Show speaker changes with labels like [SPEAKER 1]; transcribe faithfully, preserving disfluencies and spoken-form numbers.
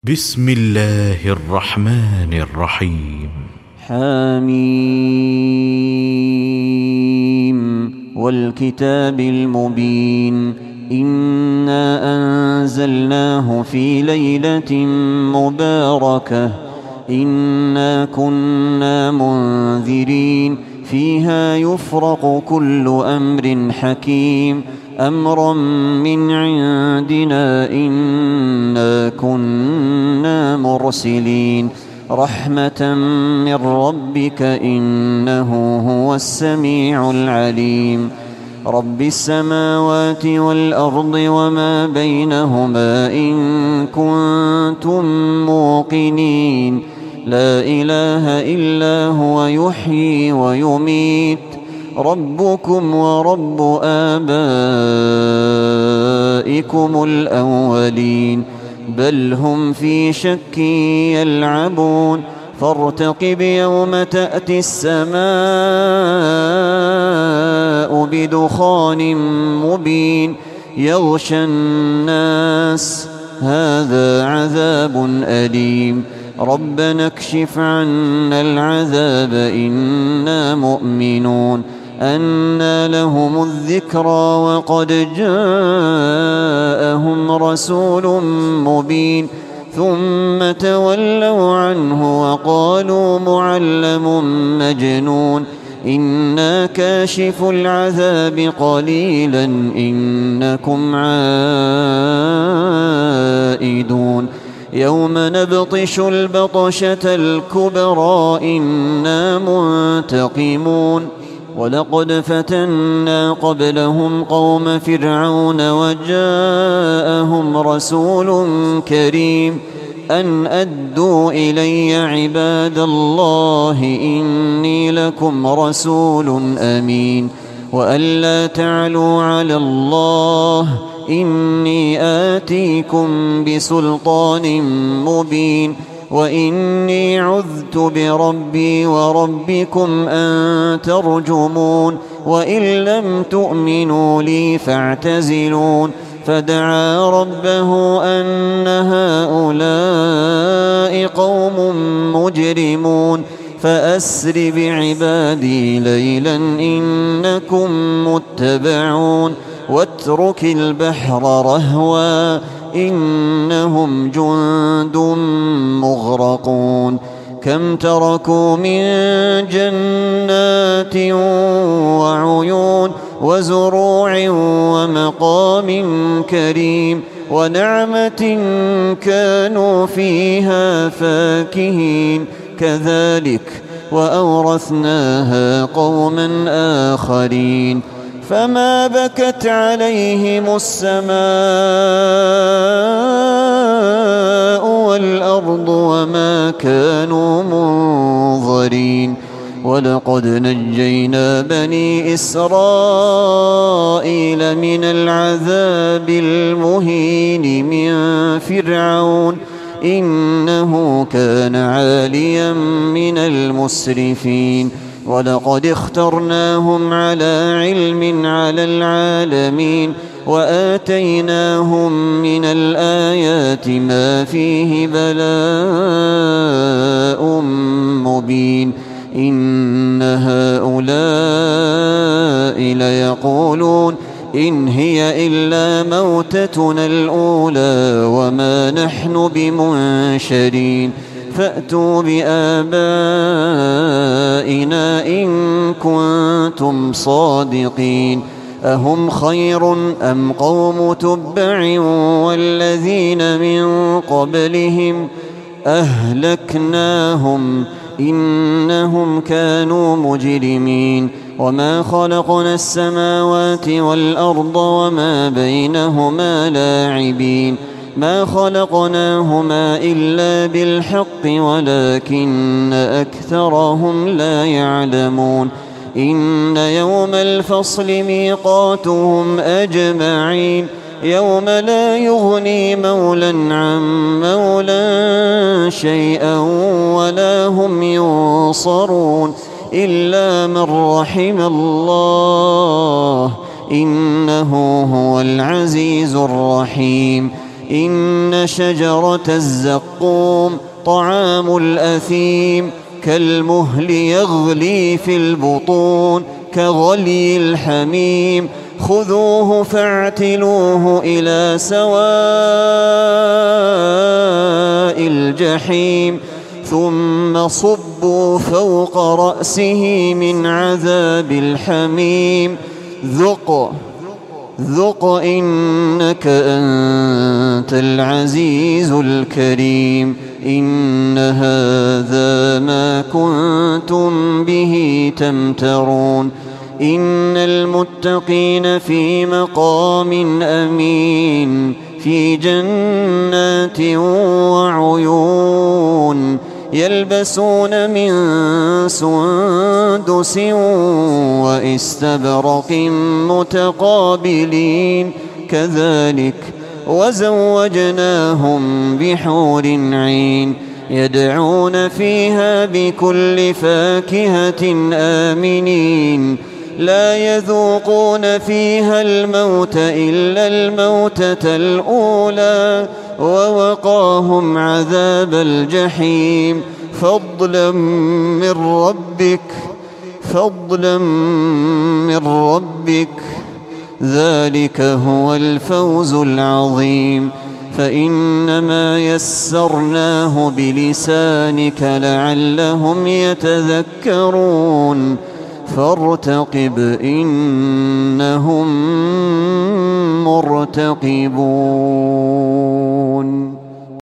[SPEAKER 1] بسم الله الرحمن الرحيم.
[SPEAKER 2] حميم والكتاب المبين. إنا أنزلناه في ليلة مباركة إنا كنا منذرين فيها يفرق كل أمر حكيم أمرا من عندنا إنا كنا مرسلين رحمة من ربك إنه هو السميع العليم. رب السماوات والأرض وما بينهما إن كنتم موقنين لا إله إلا هو يحيي ويميت ربكم ورب آبائكم الأولين بل هم في شك يلعبون فارتقب يوم تأتي السماء بدخان مبين يغشى الناس هذا عذاب أليم ربنا اكشف عنا العذاب إنا مؤمنون أنى لهم الذكرى وقد جاءهم رسول مبين ثم تولوا عنه وقالوا معلم مجنون إنا كاشف العذاب قليلا إنكم عائدون يوم نبطش البطشة الكبرى إنا منتقمون ولقد فتنا قبلهم قوم فرعون وجاءهم رسول كريم أن أدوا إلي عباد الله إني لكم رسول أمين وأن لا تعلوا على الله إني آتيكم بسلطان مبين وإني عذت بربي وربكم أن ترجمون وإن لم تؤمنوا لي فاعتزلون فدعا ربه أن هؤلاء قوم مجرمون فأسر بعبادي ليلا إنكم متبعون واترك البحر رهوا إنهم جند مغرقون كم تركوا من جنات وعيون وزروع ومقام كريم ونعمة كانوا فيها فاكهين كذلك وأورثناها قوما آخرين فما بكت عليهم السماء والأرض وما كانوا منظرين ولقد نجينا بني إسرائيل من العذاب المهين من فرعون إنه كان عاليا من المسرفين ولقد اخترناهم على علم على العالمين وآتيناهم من الآيات ما فيه بلاء مبين إن هؤلاء ليقولون إن هي إلا موتتنا الأولى وما نحن بمنشرين فأتوا بآبائنا إن كنتم صادقين أهم خير أم قوم تبع والذين من قبلهم أهلكناهم إنهم كانوا مجرمين وما خلقنا السماوات والأرض وما بينهما لاعبين ما خلقناهما إلا بالحق ولكن أكثرهم لا يعلمون إن يوم الفصل ميقاتهم أجمعين يوم لا يغني مولى عن مولى شيئا ولا هم ينصرون إلا من رحم الله إنه هو العزيز الرحيم إن شجرة الزقوم طعام الأثيم كالمهل يغلي في البطون كغلي الحميم خذوه فاعتلوه إلى سواء الجحيم ثم صبوا فوق رأسه من عذاب الحميم ذق ذق إنك أنت العزيز الكريم إن هذا ما كنتم به تمترون إن المتقين في مقام أمين في جنات وعيون يلبسون من سندس واستبرق متقابلين كذلك وزوجناهم بحور عين يدعون فيها بكل فاكهة آمنين لا يذوقون فيها الموت إلا الموتة الأولى ووقاهم عذاب الجحيم فضلا من ربك فضلا من ربك ذلك هو الفوز العظيم فإنما يسرناه بلسانك لعلهم يتذكرون فارتقب إنهم مرتقبون.